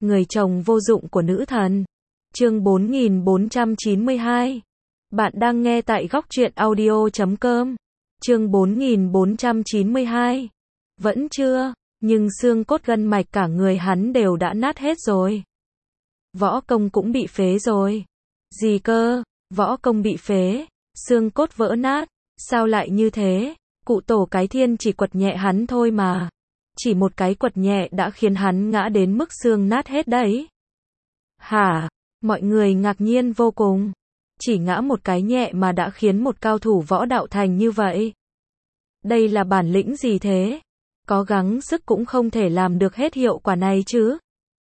Người chồng vô dụng của nữ thần. Chương 4492. Bạn đang nghe tại góc truyện audio.com. Chương 4492. Vẫn chưa, nhưng xương cốt gân mạch cả người hắn đều đã nát hết rồi. Võ công cũng bị phế rồi. Gì cơ, võ công bị phế, xương cốt vỡ nát, sao lại như thế? Cụ tổ cái thiên chỉ quật nhẹ hắn thôi mà. Chỉ một cái quật nhẹ đã khiến hắn ngã đến mức xương nát hết đấy. Hả? Mọi người ngạc nhiên vô cùng. Chỉ ngã một cái nhẹ mà đã khiến một cao thủ võ đạo thành như vậy. Đây là bản lĩnh gì thế? Có gắng sức cũng không thể làm được hết hiệu quả này chứ.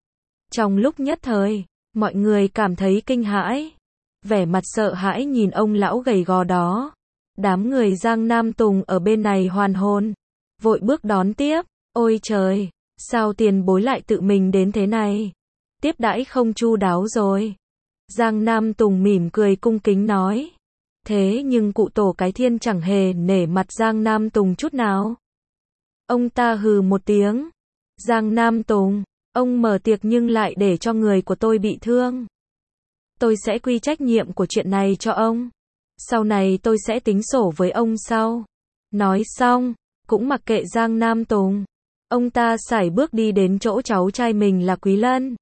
Trong lúc nhất thời, mọi người cảm thấy kinh hãi. Vẻ mặt sợ hãi nhìn ông lão gầy gò đó. Đám người Giang Nam Tùng ở bên này hoàn hồn. Vội bước đón tiếp. Ôi trời, sao tiền bối lại tự mình đến thế này? Tiếp đãi không chu đáo rồi. Giang Nam Tùng mỉm cười cung kính nói. Thế nhưng cụ tổ cái thiên chẳng hề nể mặt Giang Nam Tùng chút nào. Ông ta hừ một tiếng. Giang Nam Tùng, ông mở tiệc nhưng lại để cho người của tôi bị thương. Tôi sẽ quy trách nhiệm của chuyện này cho ông. Sau này tôi sẽ tính sổ với ông sau. Nói xong, cũng mặc kệ Giang Nam Tùng. Ông ta sải bước đi đến chỗ cháu trai mình là Quý Lân.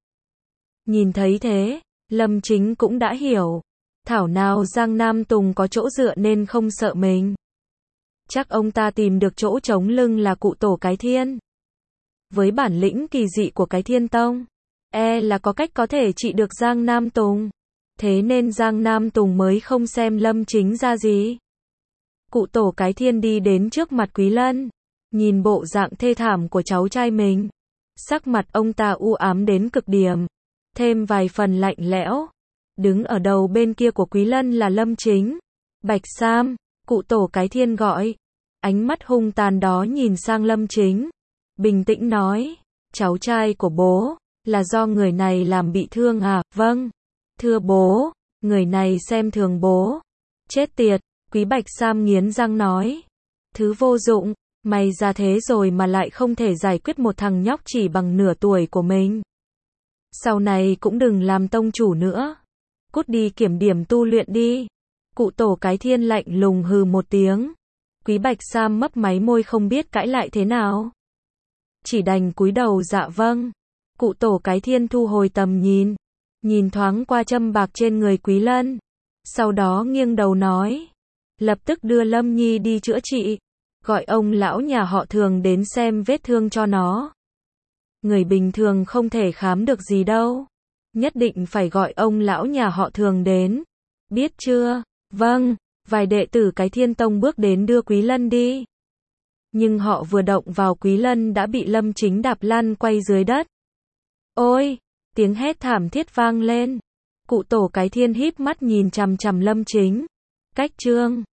Nhìn thấy thế, Lâm Chính cũng đã hiểu. Thảo nào Giang Nam Tùng có chỗ dựa nên không sợ mình. Chắc ông ta tìm được chỗ chống lưng là cụ tổ cái thiên. Với bản lĩnh kỳ dị của cái thiên tông, là có cách có thể trị được Giang Nam Tùng. Thế nên Giang Nam Tùng mới không xem Lâm Chính ra gì. Cụ tổ cái thiên đi đến trước mặt Quý Lân. Nhìn bộ dạng thê thảm của cháu trai mình. Sắc mặt ông ta u ám đến cực điểm. Thêm vài phần lạnh lẽo. Đứng ở đầu bên kia của Quý Lân là Lâm Chính. Bạch Sam, cụ tổ cái thiên gọi. Ánh mắt hung tàn đó nhìn sang Lâm Chính. Bình tĩnh nói. Cháu trai của bố, là do người này làm bị thương à? Vâng. Thưa bố, người này xem thường bố. Chết tiệt, Quý Bạch Sam nghiến răng nói. Thứ vô dụng, mày già thế rồi mà lại không thể giải quyết một thằng nhóc chỉ bằng nửa tuổi của mình. Sau này cũng đừng làm tông chủ nữa. Cút đi kiểm điểm tu luyện đi. Cụ tổ cái thiên lạnh lùng hừ một tiếng. Quý Bạch Sam mấp máy môi không biết cãi lại thế nào. Chỉ đành cúi đầu dạ vâng. Cụ tổ cái thiên thu hồi tầm nhìn. Nhìn thoáng qua châm bạc trên người Quý Lân. Sau đó nghiêng đầu nói. Lập tức đưa Lâm Nhi đi chữa trị. Gọi ông lão nhà họ Thường đến xem vết thương cho nó. Người bình thường không thể khám được gì đâu. Nhất định phải gọi ông lão nhà họ Thường đến. Biết chưa? Vâng. Vài đệ tử cái thiên tông bước đến đưa Quý Lân đi. Nhưng họ vừa động vào Quý Lân đã bị Lâm Chính đạp lăn quay dưới đất. Ôi! Tiếng hét thảm thiết vang lên. Cụ tổ cái thiên híp mắt nhìn chằm chằm Lâm Chính. Cách chương